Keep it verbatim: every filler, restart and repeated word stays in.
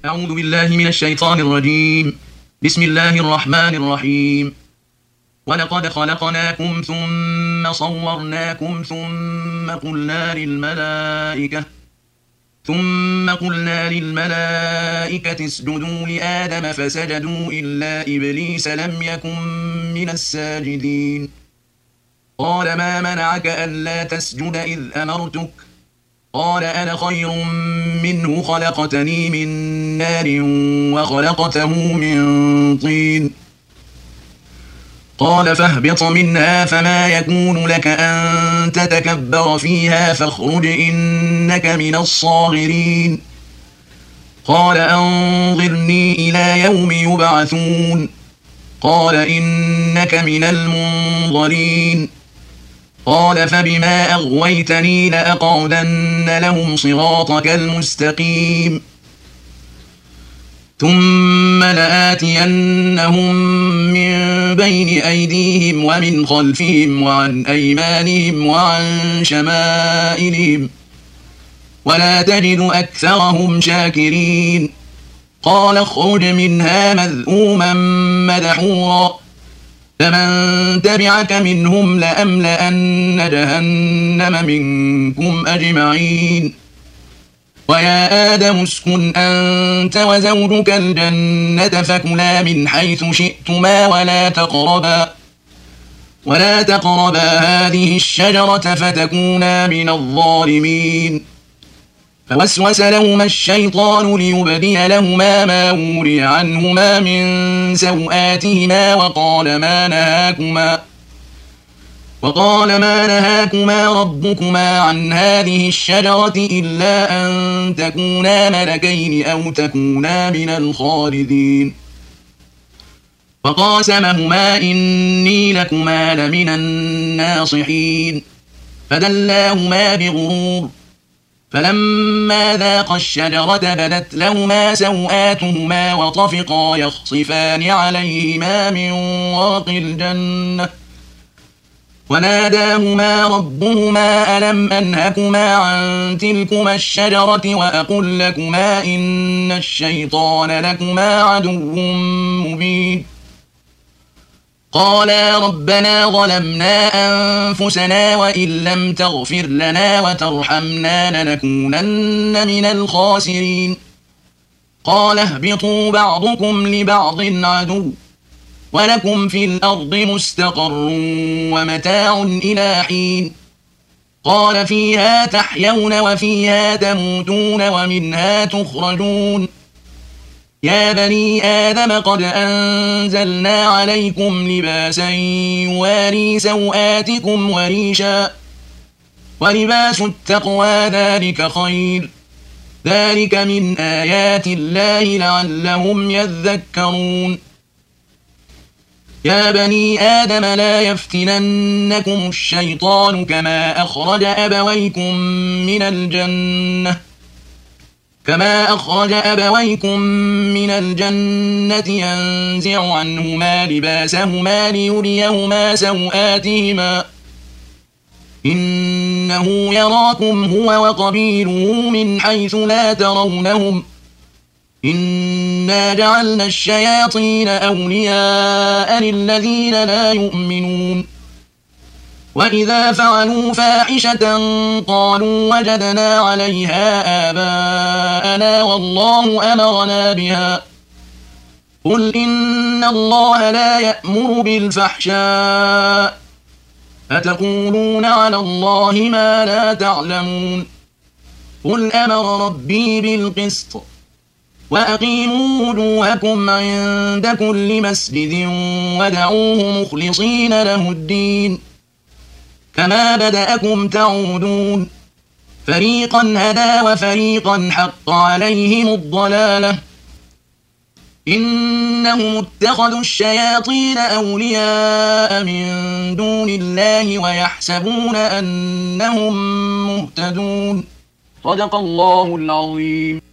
أعوذ بالله من الشيطان الرجيم. بسم الله الرحمن الرحيم. ولقد خلقناكم ثم صورناكم ثم قلنا للملائكة ثم قلنا للملائكة اسجدوا لآدم فسجدوا إلا إبليس لم يكن من الساجدين. قال ما منعك ألا تسجد إذ أمرتك؟ قال أنا خير منه خلقتني من نار وخلقته من طين. قال فاهبط منها فما يكون لك أن تتكبر فيها فاخرج إنك من الصاغرين. قال أنظرني إلى يوم يبعثون. قال إنك من المنظرين. قال فبما أغويتني لأقعدن لهم صراطك المستقيم ثم لآتينهم من بين أيديهم ومن خلفهم وعن أيمانهم وعن شمائلهم ولا تجد أكثرهم شاكرين. قال اخرج منها مذءوما مدحورا فمن تبعك منهم لأملأن جهنم منكم أجمعين. ويا آدم اسكن أنت وزوجك الجنة فكلا من حيث شئتما ولا تقربا ولا تقربا هذه الشجرة فتكونا من الظالمين. فوسوس لهما الشيطان ليبدي لهما ما وري عنهما من سوآتهما وقال ما نهاكما وقال ما نهاكما ربكما عن هذه الشجرة إلا أن تكونا ملكين أو تكونا من الخالدين. وقاسمهما إني لكما لمن الناصحين فدلاهما بغرور فلما ذاقا الشجرة بدت لهما سوآتهما وطفقا يخصفان عليهما من ورق الجنة وناداهما ربهما ألم أنهكما عن تلكما الشجرة وأقل لكما إن الشيطان لكما عدو مبين. قالا ربنا ظلمنا أنفسنا وإن لم تغفر لنا وترحمنا لنكونن من الخاسرين. قال اهبطوا بعضكم لبعض عدو ولكم في الأرض مستقر ومتاع إلى حين. قال فيها تحيون وفيها تموتون ومنها تخرجون. يا بني آدم قد أنزلنا عليكم لباسا يواري سوآتكم وريشا ولباس التقوى ذلك خير ذلك من آيات الله لعلهم يذكرون. يا بني آدم لا يفتننكم الشيطان كما أخرج أبويكم من الجنة كما أخرج أبويكم من الجنة ينزع عنهما لباسهما ليريهما سوآتهما إنه يراكم هو وقبيله من حيث لا ترونهم إنا جعلنا الشياطين أولياء للذين لا يؤمنون. وإذا فعلوا فاحشة قالوا وجدنا عليها آباءنا والله أمرنا بها قل إن الله لا يأمر بالفحشاء أتقولون على الله ما لا تعلمون. قل أمر ربي بالقسط وأقيموا وجوهكم عند كل مسجد ودعوه مخلصين له الدين كما بدأكم تعودون فريقا هدى وفريقا حق عليهم الضلالة إنهم اتخذوا الشياطين أولياء من دون الله ويحسبون أنهم مهتدون. صدق الله العظيم.